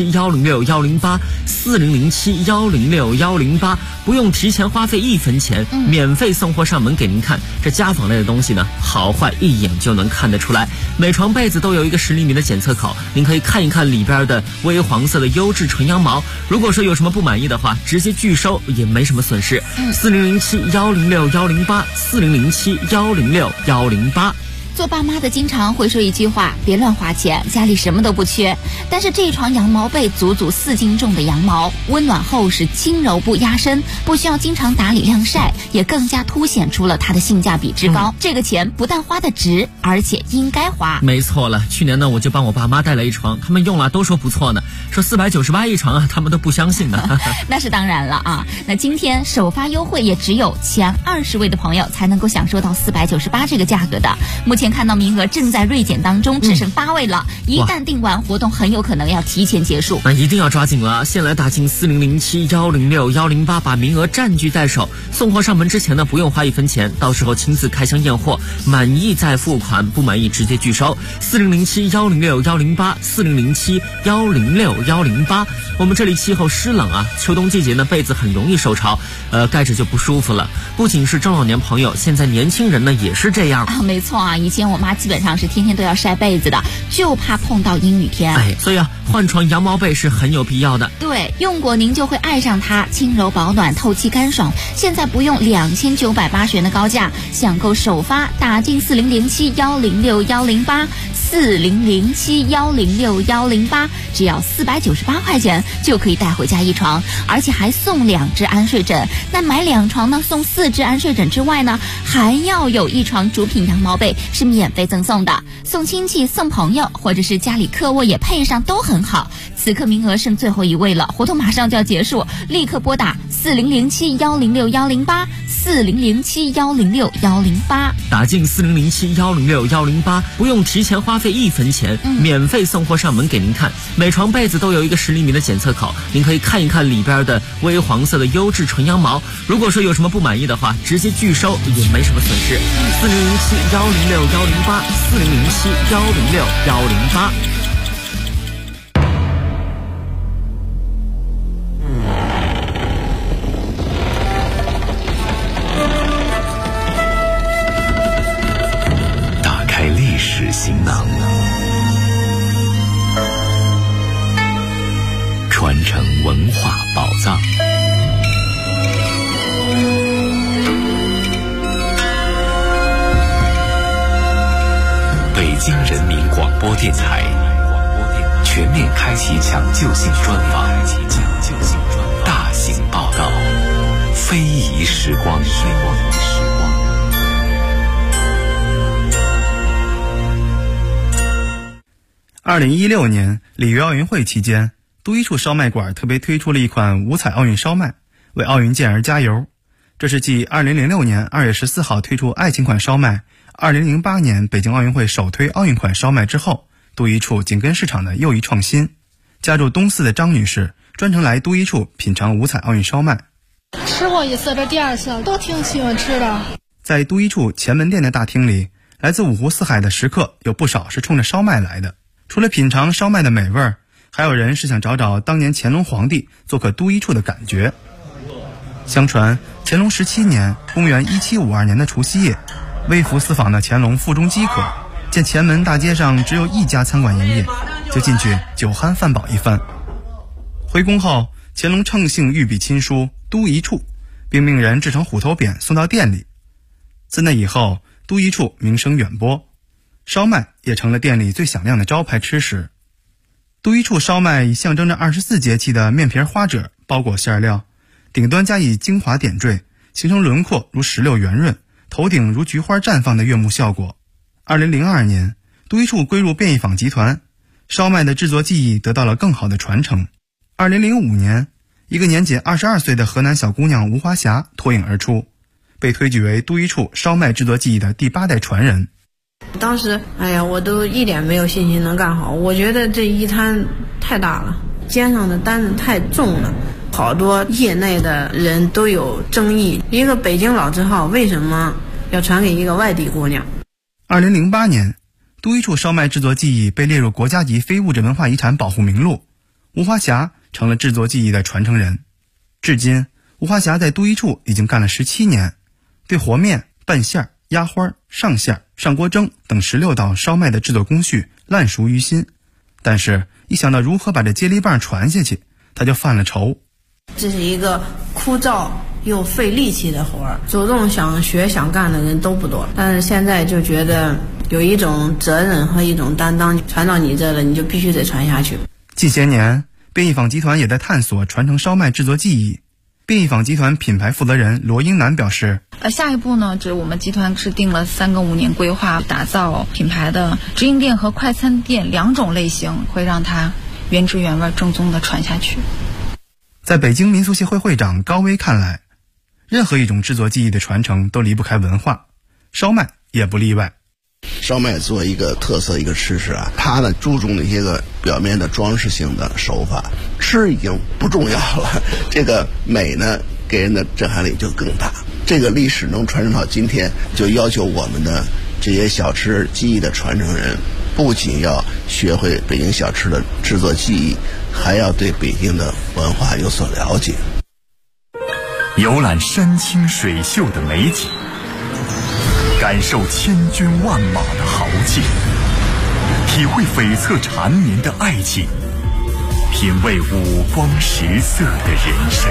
4007106108，4007106108，不用提前花费1分钱，免费送货上门给您看。这家纺类的东西呢，好坏一眼就能看得出来。每床被子都有一个10厘米的检测口，您可以看一看里边的微黄色的优质纯羊毛。如果说有什么不满意的话，直接拒收也没什么损失。4007106108，4007106108。 做爸妈的经常会说一句话，别乱花钱，家里什么都不缺。但是这床羊毛被足4斤重的羊毛，温暖厚实，轻柔不压身，不需要经常打理晾晒，也更加凸显出了它的性价比之高。这个钱不但花得值，而且应该花。 没错了，去年呢我就帮我爸妈带了一床，他们用了都说不错呢，说498一床啊，他们都不相信呢。 那是当然了啊。那今天首发优惠也只有前20位的朋友才能够享受到498这个价格的。目前看到名额正在锐减当中，只剩8位了，一旦订完，活动很有可能要提前结束。 那一定要抓紧了，先来打进4007106108，把名额占据在手。送货上门之前呢，不用花1分钱，到时候亲自开箱验货，满意再付款，不满意直接拒收。4007106108，4007106108。我们这里气候湿冷啊，秋冬季节呢被子很容易受潮，盖着就不舒服了。不仅是中老年朋友，现在年轻人呢也是这样啊。没错啊，以前我妈基本上是天天都要晒被子的，就怕碰到阴雨天。 所以啊，换床羊毛被是很有必要的。 对，用过您就会爱上它，轻柔保暖，透气干爽。现在不用2980元的高价，享购首发，打进4007106108，4007106108，只要498块钱就可以带回家一床，而且还送2只安睡枕。那买2床呢，送4只安睡枕之外呢，还要有一床主品羊毛被是免费赠送的，送亲戚送朋友或者是家里客卧也配上都很好。此刻名额剩最后1位了，活动马上就要结束，立刻拨打 4007106108，4007106108。 打进4007106108，不用提前花费1分钱，免费送货上门给您看。每床被子都有一个10厘米的检测口，您可以看一看里边的微黄色的优质纯羊毛。如果说有什么不满意的话，直接拒收也没什么损失。4007106108，4007106108。 打开历史行囊，传承文化宝藏。北京人民广播电台全面开启抢救性专访，大型报道，非遗时光。 2016年里约奥运会期间，都一处烧麦馆特别推出了一款五彩奥运烧麦，为奥运健儿加油。这是继2006年2月14号推出爱情款烧麦，2008年北京奥运会首推奥运款烧麦之后，都一处紧跟市场的又一创新。家住东四的张女士专程来都一处品尝五彩奥运烧麦。 吃过一次，这第2次，都挺喜欢吃的。 在都一处前门店的大厅里，来自五湖四海的食客有不少是冲着烧麦来的。除了品尝烧麦的美味，还有人是想找找当年乾隆皇帝做客都一处的感觉。相传乾隆17年，公元1752年的除夕夜，微服私访的乾隆腹中饥渴，见前门大街上只有一家餐馆营业，就进去酒酣饭饱一番。回宫后，乾隆乘兴御笔亲书都一处，并命人制成虎头匾送到店里。自那以后，都一处名声远播，烧麦也成了店里最响亮的招牌吃食。都一处烧麦以象征着24节气的面皮花褶包裹馅料，顶端加以精华点缀，形成轮廓如石榴圆润，头顶如菊花绽放的悦目效果。2002年，都一处归入便宜坊集团，烧麦的制作技艺得到了更好的传承。2005年，一个年仅22岁的河南小姑娘吴华霞脱颖而出，被推举为都一处烧麦制作技艺的第8代传人。 当时我都一点没有信心能干好，我觉得这一摊太大了，肩上的担子太重了，好多业内的人都有争议，一个北京老字号为什么要传给一个外地姑娘。 2008年，都一处烧麦制作技艺被列入国家级非物质文化遗产保护名录，吴华霞成了制作技艺的传承人。至今，吴华霞在都一处已经干了17年，对和面、拌馅、压花、上馅、上锅蒸等16道烧麦的制作工序烂熟于心，但是一想到如何把这接力棒传下去，他就犯了愁。 这是一个枯燥又费力气的活儿，主动想学想干的人都不多，但是现在就觉得有一种责任和一种担当，传到你这了，你就必须得传下去。 近些年，便宜坊集团也在探索传承烧麦制作技艺。便宜坊集团品牌负责人罗英南表示， 下一步呢，我们集团制定了3个5年规划，打造品牌的直营店和快餐店2种类型，会让它原汁原味正宗的传下去。 在北京民俗协会会长高威看来，任何一种制作技艺的传承都离不开文化，烧麦也不例外。 烧麦做一个特色一个吃食它呢注重的一些个表面的装饰性的手法，吃已经不重要了，这个美呢给人的震撼力就更大。这个历史能传承到今天，就要求我们的这些小吃技艺的传承人，不仅要学会北京小吃的制作技艺，还要对北京的文化有所了解。 游览山清水秀的美景，感受千军万马的豪气，体会悱恻缠绵的爱情，品味五光十色的人生。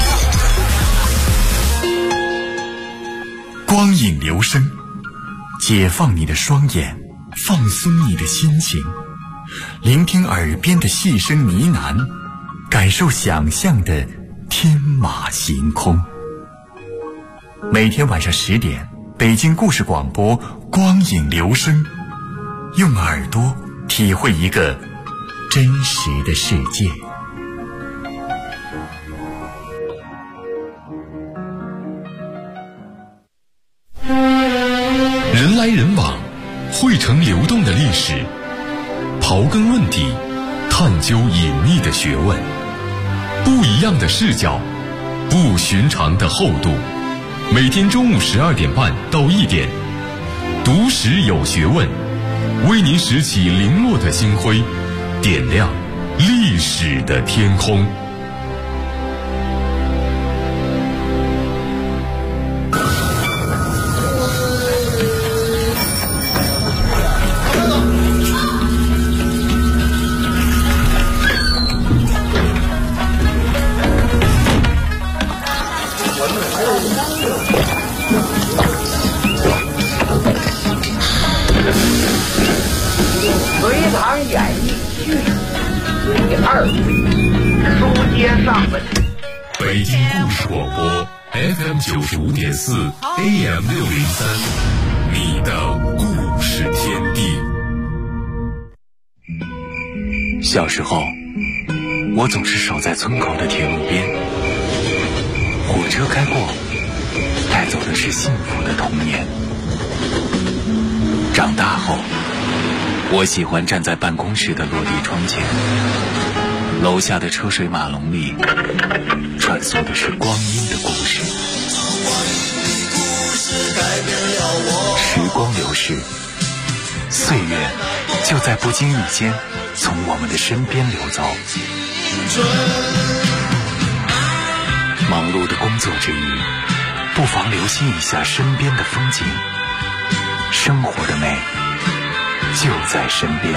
光影留声，解放你的双眼，放松你的心情，聆听耳边的细声呢喃，感受想象的天马行空。每天晚上10点，北京故事广播光影留声，用耳朵体会一个真实的世界。 刨根问底，探究隐秘的学问，不一样的视角，不寻常的厚度。每天中午12点半到1点，读史有学问，为您拾起零落的星辉，点亮历史的天空。 隋唐演义序第2回，书接上文。 北京故事广播 FM 95.4 AM 603，你的故事天地。 小时候，我总是守在村口的铁路边，火车开过，带走的是幸福的童年。长大后，我喜欢站在办公室的落地窗前，楼下的车水马龙里穿梭的是光阴的故事。时光流逝，岁月就在不经意间从我们的身边流走。忙碌的工作之余，不妨留心一下身边的风景，生活的美就在身边。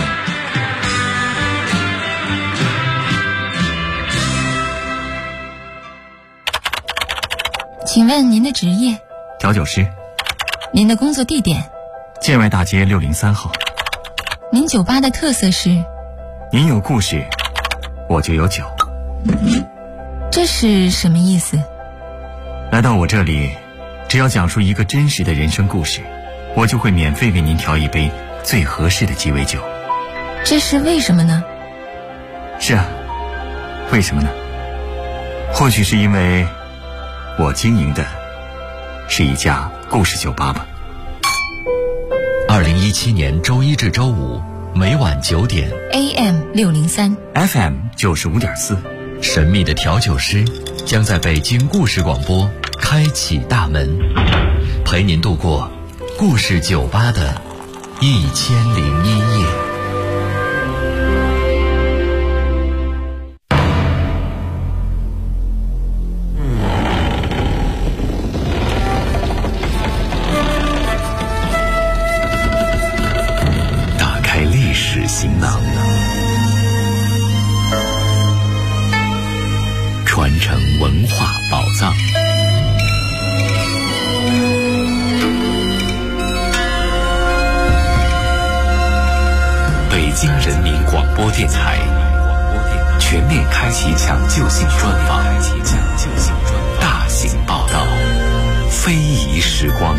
请问您的职业？ 调酒师。 您的工作地点？ 建外大街603号。 您酒吧的特色是？ 您有故事，我就有酒。 这是什么意思？ 来到我这里，只要讲述一个真实的人生故事，我就会免费为您调一杯最合适的鸡尾酒。 这是为什么呢？ 是啊，为什么呢？或许是因为我经营的是一家故事酒吧吧。 2017年周一至周五每晚9点 AM 603 FM 95.4， 神秘的调酒师将在北京故事广播开启大门，陪您度过故事酒吧的1001夜。 打开历史行囊，传承文化宝藏。北京人民广播电台全面开启抢救性专访，大型报道，非遗时光。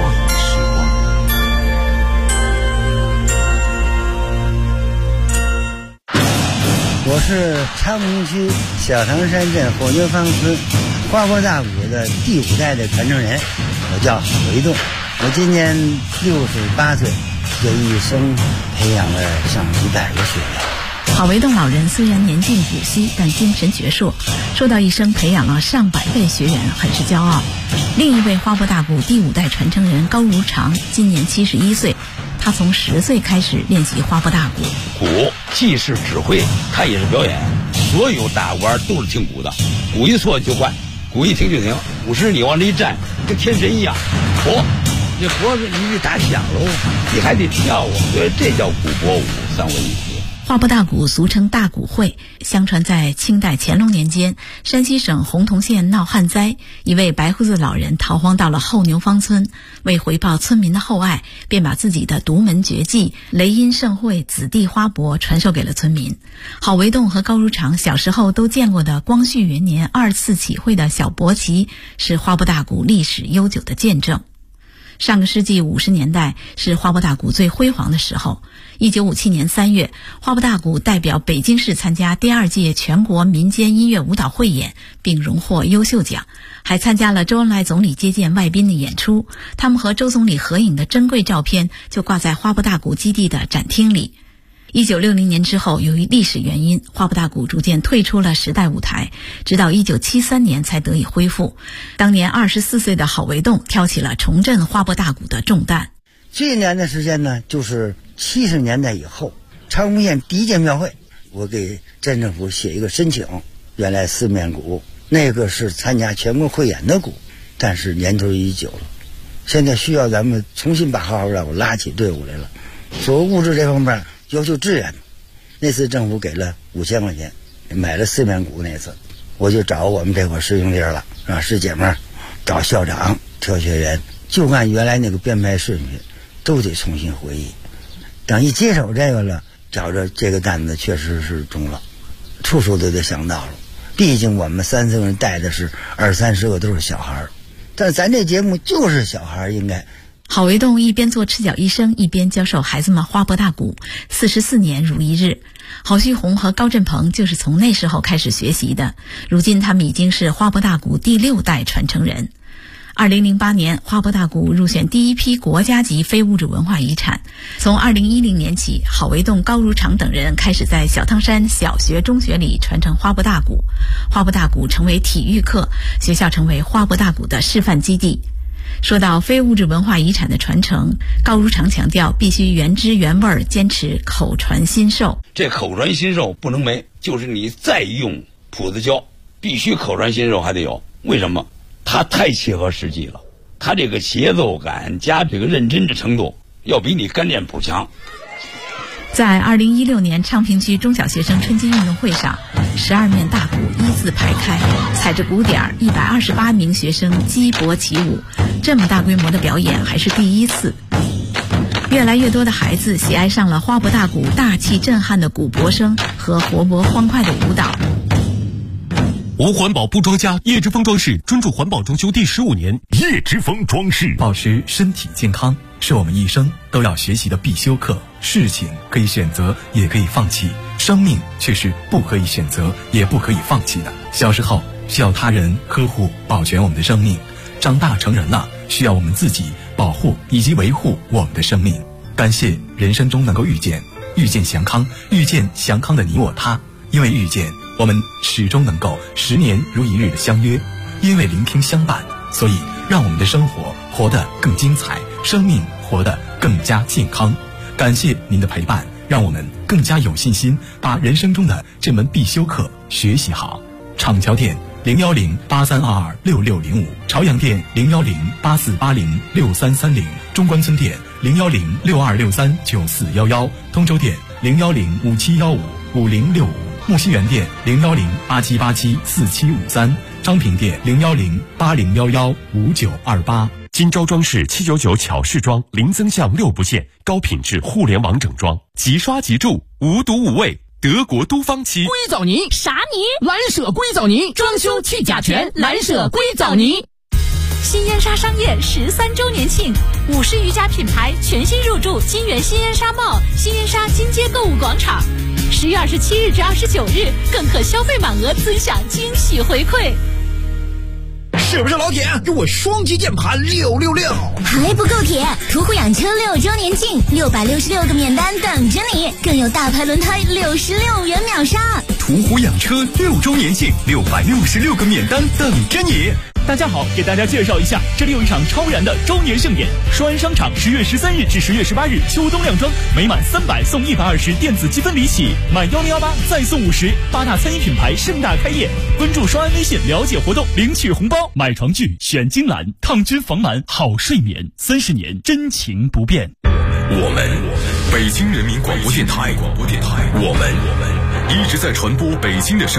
我是昌平区小唐山镇火牛坊村花坡大鼓的第5代的传承人，我叫郝维栋。我今年68岁，这一生培养了上100个学员。 郝维栋老人虽然年近古稀，但精神矍铄，说到一生培养了上百位学员，很是骄傲。另一位花坡大鼓第5代传承人高如常，今年71岁，他从10岁开始练习花坡大鼓。 鼓既是指挥，它也是表演，所有大鼓都是听鼓的，鼓一错就换，鼓一停就停，鼓时你往这一站，跟天神一样。这脖子你得打响喽，你还得跳啊，所以这叫鼓脖舞3文一体。 花坡大鼓俗称大鼓会，相传在清代乾隆年间，山西省洪洞县闹旱灾，一位白胡子老人逃荒到了后牛坊村，为回报村民的厚爱，便把自己的独门绝技雷音盛会子弟花帛传授给了村民。郝维栋和高如常小时候都见过的光绪元年2次起会的小驳旗，是花坡大鼓历史悠久的见证。上个世纪50年代是花坡大鼓最辉煌的时候。1957年3月，花坡大鼓代表北京市参加第2届全国民间音乐舞蹈汇演，并荣获优秀奖，还参加了周恩来总理接见外宾的演出。他们和周总理合影的珍贵照片就挂在花坡大鼓基地的展厅里。 1960年之后，由于历史原因，花布大鼓逐渐退出了时代舞台，直到1973年才得以恢复。当年24岁的郝维栋挑起了重振花布大鼓的重担。 最难的时间呢，就是70年代以后，长丰县第一届庙会，我给镇政府写一个申请，原来四面鼓那个是参加全国汇演的鼓，但是年头已久了，现在需要咱们重新把花布大鼓拉起队伍来了。所谓物质这方面要求支援，那次政府给了5000块钱，买了四面鼓。那次我就找我们这块师兄弟了，让师姐们找校长挑学员，就按原来那个编排顺序都得重新回忆。等一接手这个了，找着这个担子确实是重了，处处都得想到了。毕竟我们30个人带的是20-30个都是小孩，但是咱这节目就是小孩应该。 郝维栋一边做赤脚医生，一边教授孩子们花布大鼓，44年如一日。郝旭红和高振鹏就是从那时候开始学习的，如今他们已经是花布大鼓第6代传承人。2008年，花布大鼓入选第一批国家级非物质文化遗产。从2010年起，郝维栋、高如常等人开始在小汤山小学、中学里传承花布大鼓。花布大鼓成为体育课，学校成为花布大鼓的示范基地。说到非物质文化遗产的传承，高如常强调必须原汁原味，坚持口传心授。 这口传心授不能没，就是你再用谱子教，必须口传心授还得有。为什么？它太切合实际了，它这个节奏感加这个认真的程度要比你干练谱强。 在2016年昌平区中小学生春季运动会上，12面大鼓一字排开，踩着鼓点，128名学生击搏起舞。这么大规模的表演还是第一次。越来越多的孩子喜爱上了花布大鼓大气震撼的鼓搏声和活泼欢快的舞蹈。 无环保不装家，叶之峰装饰专注环保装修第15年。 叶之峰装饰，保持身体健康是我们一生都要学习的必修课。事情可以选择，也可以放弃，生命却是不可以选择，也不可以放弃的。小时候需要他人呵护保全我们的生命，长大成人了，需要我们自己保护以及维护我们的生命。感谢人生中能够遇见祥康，遇见祥康的你我他。因为遇见，我们始终能够10年如一日的相约；因为聆听相伴，所以让我们的生活活得更精彩，生命活得更加健康。感谢您的陪伴，让我们更加有信心把人生中的这门必修课学习好。厂桥店01083226605，朝阳店01084806330，中关村店01062639411，通州店01057155065，木樨园店01087874753，昌平店01080115928。 金招装饰799巧饰装，林增巷6部线，高品质互联网整装，即刷即住，无毒无味，德国都芳漆。 硅藻泥啥泥？蓝舍硅藻泥，装修去甲醛，蓝舍硅藻泥。 新烟沙商业13周年庆，50余家品牌全新入驻金源新烟沙贸、新烟沙金街购物广场。10月27日至29日，更可消费满额尊享惊喜回馈。 是不是老铁？给我双击键盘666！ 还不够铁！途虎养车6周年庆，666个免单等着你，更有大牌轮胎66元秒杀。 途虎养车6周年庆，666个免单等着你。 大家好，给大家介绍一下，这里有一场超燃的周年盛典。双安商场10月13日至10月18日秋冬靓装，每满300送120电子积分礼起，满1018再送50，8大餐饮品牌盛大开业。关注双安微信了解活动，领取红包。买床具选金兰，抗菌防螨好睡眠，30年真情不变。 我们北京人民广播电台，我们一直在传播北京的声音。